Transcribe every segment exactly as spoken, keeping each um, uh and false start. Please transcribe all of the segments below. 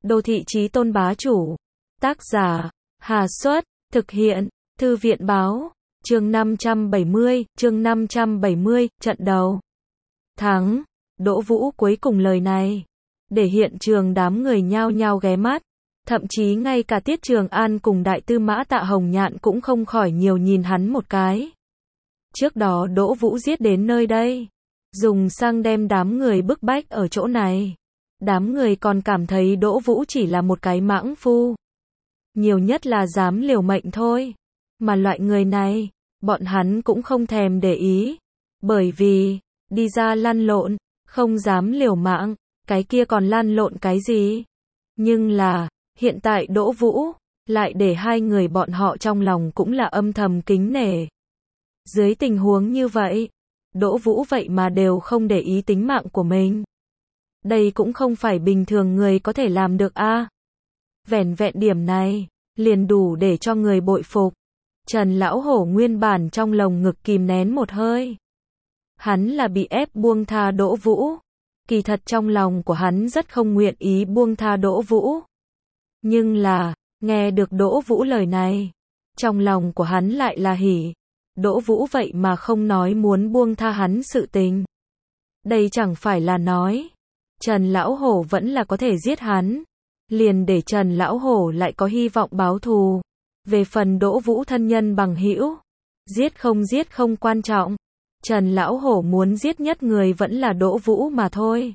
Đô thị chí tôn bá chủ. Tác giả, Hà Xuất, thực hiện, Thư viện báo, chương năm trăm bảy mươi, chương năm trăm bảy mươi, trận đầu. Thắng, Đỗ Vũ cuối cùng lời này, để hiện trường đám người nhao nhao ghé mắt, thậm chí ngay cả Tiết Trường An cùng đại tư mã Tạ Hồng Nhạn cũng không khỏi nhiều nhìn hắn một cái. Trước đó Đỗ Vũ giết đến nơi đây, dùng xăng đem đám người bức bách ở chỗ này. Đám người còn cảm thấy Đỗ Vũ chỉ là một cái mãng phu. Nhiều nhất là dám liều mệnh thôi. Mà loại người này, bọn hắn cũng không thèm để ý. Bởi vì, đi ra lăn lộn, không dám liều mạng, cái kia còn lăn lộn cái gì? Nhưng là, hiện tại Đỗ Vũ, lại để hai người bọn họ trong lòng cũng là âm thầm kính nể. Dưới tình huống như vậy, Đỗ Vũ vậy mà đều không để ý tính mạng của mình. Đây cũng không phải bình thường người có thể làm được a. À. Vẻn vẹn điểm này, liền đủ để cho người bội phục. Trần Lão Hổ nguyên bản trong lồng ngực kìm nén một hơi. Hắn là bị ép buông tha Đỗ Vũ. Kỳ thật trong lòng của hắn rất không nguyện ý buông tha Đỗ Vũ. Nhưng là, nghe được Đỗ Vũ lời này, trong lòng của hắn lại là hỉ. Đỗ Vũ vậy mà không nói muốn buông tha hắn sự tình. Đây chẳng phải là nói, Trần Lão Hổ vẫn là có thể giết hắn. Liền để Trần Lão Hổ lại có hy vọng báo thù. Về phần Đỗ Vũ thân nhân bằng hữu, giết không giết không quan trọng. Trần Lão Hổ muốn giết nhất người vẫn là Đỗ Vũ mà thôi.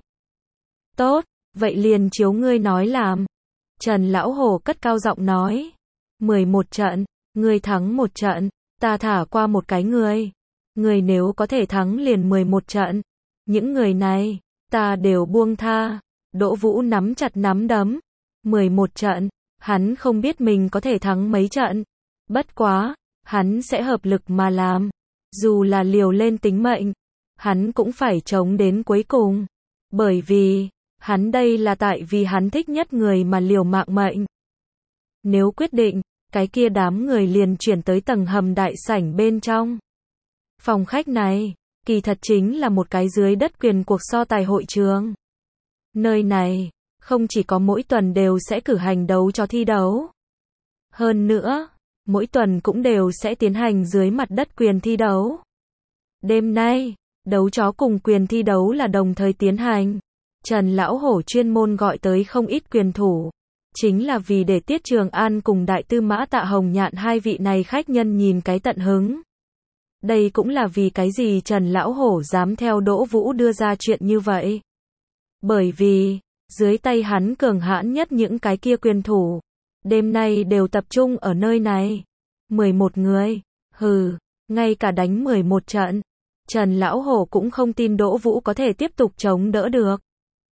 Tốt, vậy liền chiếu ngươi nói làm. Trần Lão Hổ cất cao giọng nói. mười một trận, ngươi thắng một trận, ta thả qua một cái người. Người nếu có thể thắng liền mười một trận. Những người này, ta đều buông tha. Đỗ Vũ nắm chặt nắm đấm. mười một trận, hắn không biết mình có thể thắng mấy trận. Bất quá, hắn sẽ hợp lực mà làm. Dù là liều lên tính mệnh, hắn cũng phải chống đến cuối cùng. Bởi vì, hắn đây là tại vì hắn thích nhất người mà liều mạng mệnh. Nếu quyết định, cái kia đám người liền chuyển tới tầng hầm đại sảnh bên trong. Phòng khách này, kỳ thật chính là một cái dưới đất quyền cuộc so tài hội trường. Nơi này, không chỉ có mỗi tuần đều sẽ cử hành đấu cho thi đấu. Hơn nữa, mỗi tuần cũng đều sẽ tiến hành dưới mặt đất quyền thi đấu. Đêm nay, đấu chó cùng quyền thi đấu là đồng thời tiến hành. Trần Lão Hổ chuyên môn gọi tới không ít quyền thủ. Chính là vì để Tiết Trường An cùng đại tư mã Tạ Hồng Nhạn hai vị này khách nhân nhìn cái tận hứng. Đây cũng là vì cái gì Trần Lão Hổ dám theo Đỗ Vũ đưa ra chuyện như vậy. Bởi vì, dưới tay hắn cường hãn nhất những cái kia quyền thủ, đêm nay đều tập trung ở nơi này. mười một người, hừ, ngay cả đánh mười một trận, Trần Lão Hổ cũng không tin Đỗ Vũ có thể tiếp tục chống đỡ được.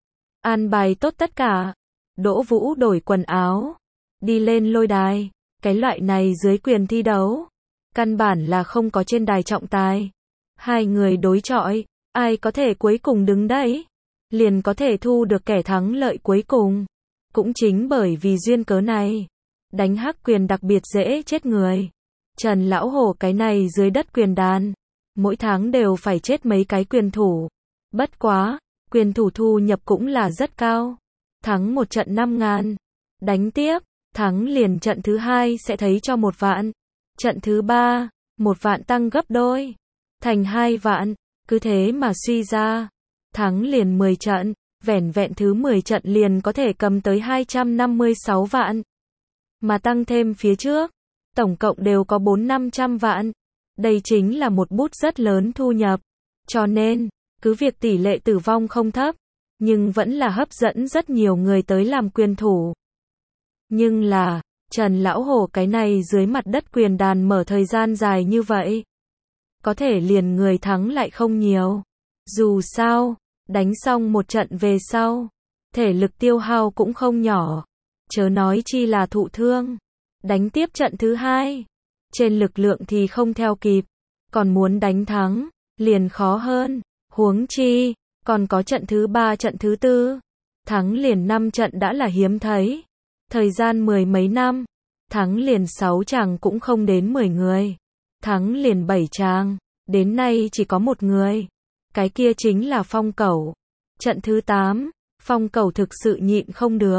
An bài tốt tất cả, Đỗ Vũ đổi quần áo, đi lên lôi đài, cái loại này dưới quyền thi đấu, căn bản là không có trên đài trọng tài. Hai người đối chọi, ai có thể cuối cùng đứng đấy, liền có thể thu được kẻ thắng lợi cuối cùng. Cũng chính bởi vì duyên cớ này, đánh hắc quyền đặc biệt dễ chết người. Trần Lão Hổ cái này dưới đất quyền đàn, mỗi tháng đều phải chết mấy cái quyền thủ. Bất quá, quyền thủ thu nhập cũng là rất cao. Thắng một trận năm ngàn, đánh tiếp, thắng liền trận thứ hai sẽ thấy cho một vạn. Trận thứ ba, một vạn tăng gấp đôi, thành hai vạn, cứ thế mà suy ra. Thắng liền mười trận, vẻn vẹn thứ mười trận liền có thể cầm tới hai trăm năm mươi sáu vạn. Mà tăng thêm phía trước, tổng cộng đều có bốn năm trăm vạn. Đây chính là một bút rất lớn thu nhập. Cho nên, cứ việc tỷ lệ tử vong không thấp, nhưng vẫn là hấp dẫn rất nhiều người tới làm quyền thủ. Nhưng là, Trần Lão Hổ cái này dưới mặt đất quyền đàn mở thời gian dài như vậy, có thể liền người thắng lại không nhiều. Dù sao, đánh xong một trận về sau, thể lực tiêu hao cũng không nhỏ, chớ nói chi là thụ thương. Đánh tiếp trận thứ hai, trên lực lượng thì không theo kịp, còn muốn đánh thắng, liền khó hơn. Huống chi, còn có trận thứ ba trận thứ tư, thắng liền năm trận đã là hiếm thấy. Thời gian mười mấy năm, thắng liền sáu chàng cũng không đến mười người. Thắng liền bảy chàng, đến nay chỉ có một người. Cái kia chính là Phong Cẩu. Trận thứ tám, Phong Cẩu thực sự nhịn không được.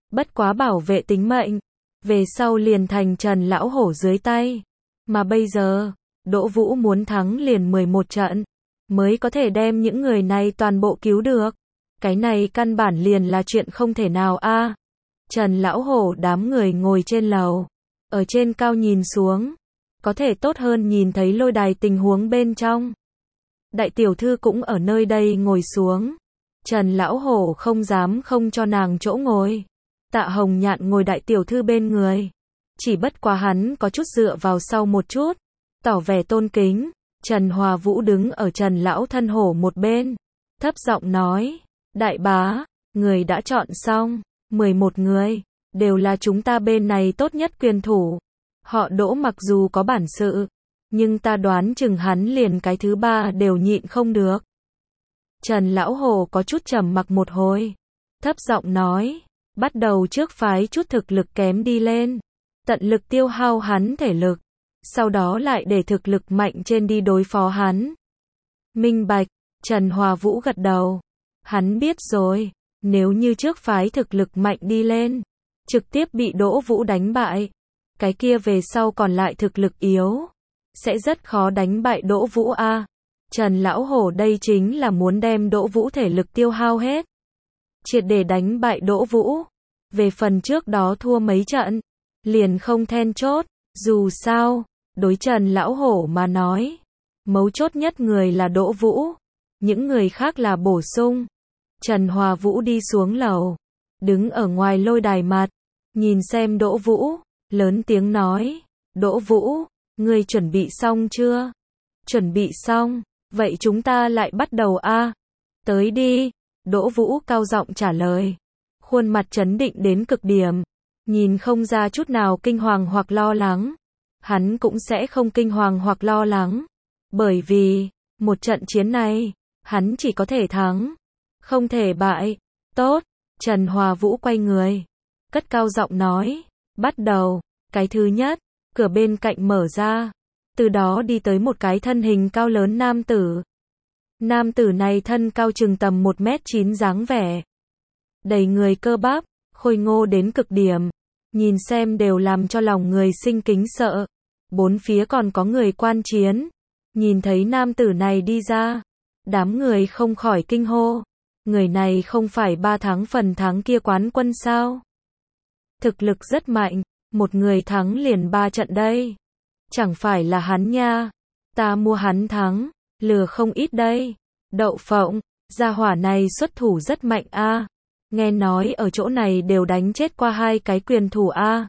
Bất quá bảo vệ tính mệnh, về sau liền thành Trần Lão Hổ dưới tay. Mà bây giờ, Đỗ Vũ muốn thắng liền mười một trận, mới có thể đem những người này toàn bộ cứu được. Cái này căn bản liền là chuyện không thể nào a. Trần Lão Hổ đám người ngồi trên lầu, ở trên cao nhìn xuống, có thể tốt hơn nhìn thấy lôi đài tình huống bên trong. Đại tiểu thư cũng ở nơi đây ngồi xuống. Trần Lão Hổ không dám không cho nàng chỗ ngồi. Tạ Hồng Nhạn ngồi đại tiểu thư bên người. Chỉ bất quá hắn có chút dựa vào sau một chút, tỏ vẻ tôn kính. Trần Hòa Vũ đứng ở Trần Lão Thân Hổ một bên, thấp giọng nói, đại bá, người đã chọn xong, mười một người, đều là chúng ta bên này tốt nhất quyền thủ. Họ Đỗ mặc dù có bản sự, nhưng ta đoán chừng hắn liền cái thứ ba đều nhịn không được. Trần Lão Hổ có chút trầm mặc một hồi, thấp giọng nói, bắt đầu trước phái chút thực lực kém đi lên, tận lực tiêu hao hắn thể lực, sau đó lại để thực lực mạnh trên đi đối phó hắn. Minh bạch, Trần Hòa Vũ gật đầu. Hắn biết rồi, nếu như trước phái thực lực mạnh đi lên, trực tiếp bị Đỗ Vũ đánh bại, cái kia về sau còn lại thực lực yếu, sẽ rất khó đánh bại Đỗ Vũ a. Trần Lão Hổ đây chính là muốn đem Đỗ Vũ thể lực tiêu hao hết, triệt để đánh bại Đỗ Vũ. Về phần trước đó thua mấy trận, liền không then chốt, dù sao, đối Trần Lão Hổ mà nói, mấu chốt nhất người là Đỗ Vũ, những người khác là bổ sung. Trần Hòa Vũ đi xuống lầu, đứng ở ngoài lôi đài mặt, nhìn xem Đỗ Vũ, lớn tiếng nói, Đỗ Vũ, ngươi chuẩn bị xong chưa? Chuẩn bị xong, vậy chúng ta lại bắt đầu a. Tới đi, Đỗ Vũ cao giọng trả lời, khuôn mặt trấn định đến cực điểm, nhìn không ra chút nào kinh hoàng hoặc lo lắng. Hắn cũng sẽ không kinh hoàng hoặc lo lắng, bởi vì, một trận chiến này, hắn chỉ có thể thắng, không thể bại. Tốt, Trần Hòa Vũ quay người, cất cao giọng nói, bắt đầu. Cái thứ nhất, cửa bên cạnh mở ra, từ đó đi tới một cái thân hình cao lớn nam tử. Nam tử này thân cao chừng tầm một mét chín dáng vẻ, đầy người cơ bắp, khôi ngô đến cực điểm, nhìn xem đều làm cho lòng người sinh kính sợ. Bốn phía còn có người quan chiến, nhìn thấy nam tử này đi ra, đám người không khỏi kinh hô, người này không phải ba tháng phần thắng kia quán quân sao? Thực lực rất mạnh, một người thắng liền ba trận đây. Chẳng phải là hắn nha, ta mua hắn thắng, lừa không ít đây. Đậu phộng, gia hỏa này xuất thủ rất mạnh a. Nghe nói ở chỗ này đều đánh chết qua hai cái quyền thủ a.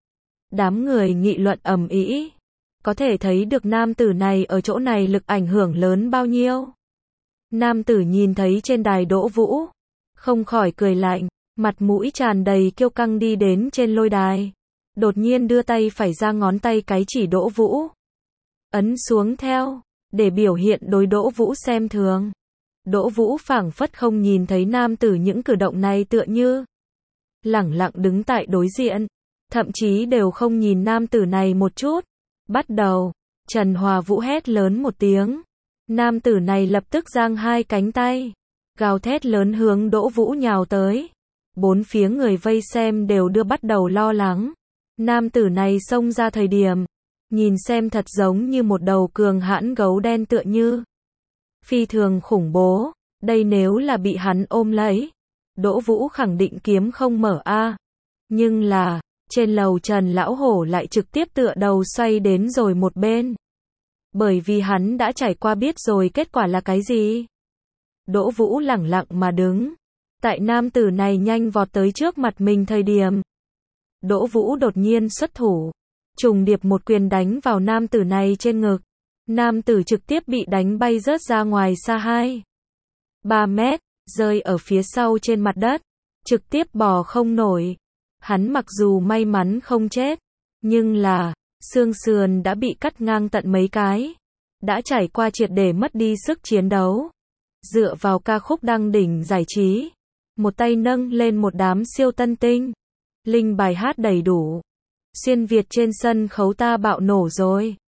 Đám người nghị luận ầm ĩ, có thể thấy được nam tử này ở chỗ này lực ảnh hưởng lớn bao nhiêu. Nam tử nhìn thấy trên đài Đỗ Vũ, không khỏi cười lạnh, mặt mũi tràn đầy kiêu căng đi đến trên lôi đài, đột nhiên đưa tay phải ra ngón tay cái chỉ Đỗ Vũ, ấn xuống theo, để biểu hiện đối Đỗ Vũ xem thường. Đỗ Vũ phảng phất không nhìn thấy nam tử những cử động này tựa như, lẳng lặng đứng tại đối diện, thậm chí đều không nhìn nam tử này một chút. Bắt đầu, Trần Hòa Vũ hét lớn một tiếng, nam tử này lập tức giang hai cánh tay, gào thét lớn hướng Đỗ Vũ nhào tới. Bốn phía người vây xem đều đưa bắt đầu lo lắng. Nam tử này xông ra thời điểm, nhìn xem thật giống như một đầu cường hãn gấu đen tựa như, phi thường khủng bố. Đây nếu là bị hắn ôm lấy, Đỗ Vũ khẳng định kiếm không mở a. Nhưng là, trên lầu Trần Lão Hổ lại trực tiếp tựa đầu xoay đến rồi một bên. Bởi vì hắn đã trải qua biết rồi kết quả là cái gì. Đỗ Vũ lẳng lặng mà đứng, tại nam tử này nhanh vọt tới trước mặt mình thời điểm, Đỗ Vũ đột nhiên xuất thủ, trùng điệp một quyền đánh vào nam tử này trên ngực. Nam tử trực tiếp bị đánh bay rớt ra ngoài xa hai ba mét, rơi ở phía sau trên mặt đất, trực tiếp bò không nổi. Hắn mặc dù may mắn không chết, nhưng là, xương sườn đã bị cắt ngang tận mấy cái, đã trải qua triệt để mất đi sức chiến đấu. Dựa vào ca khúc đăng đỉnh giải trí, một tay nâng lên một đám siêu tân tinh, linh bài hát đầy đủ. Xuyên Việt trên sân khấu ta bạo nổ rồi.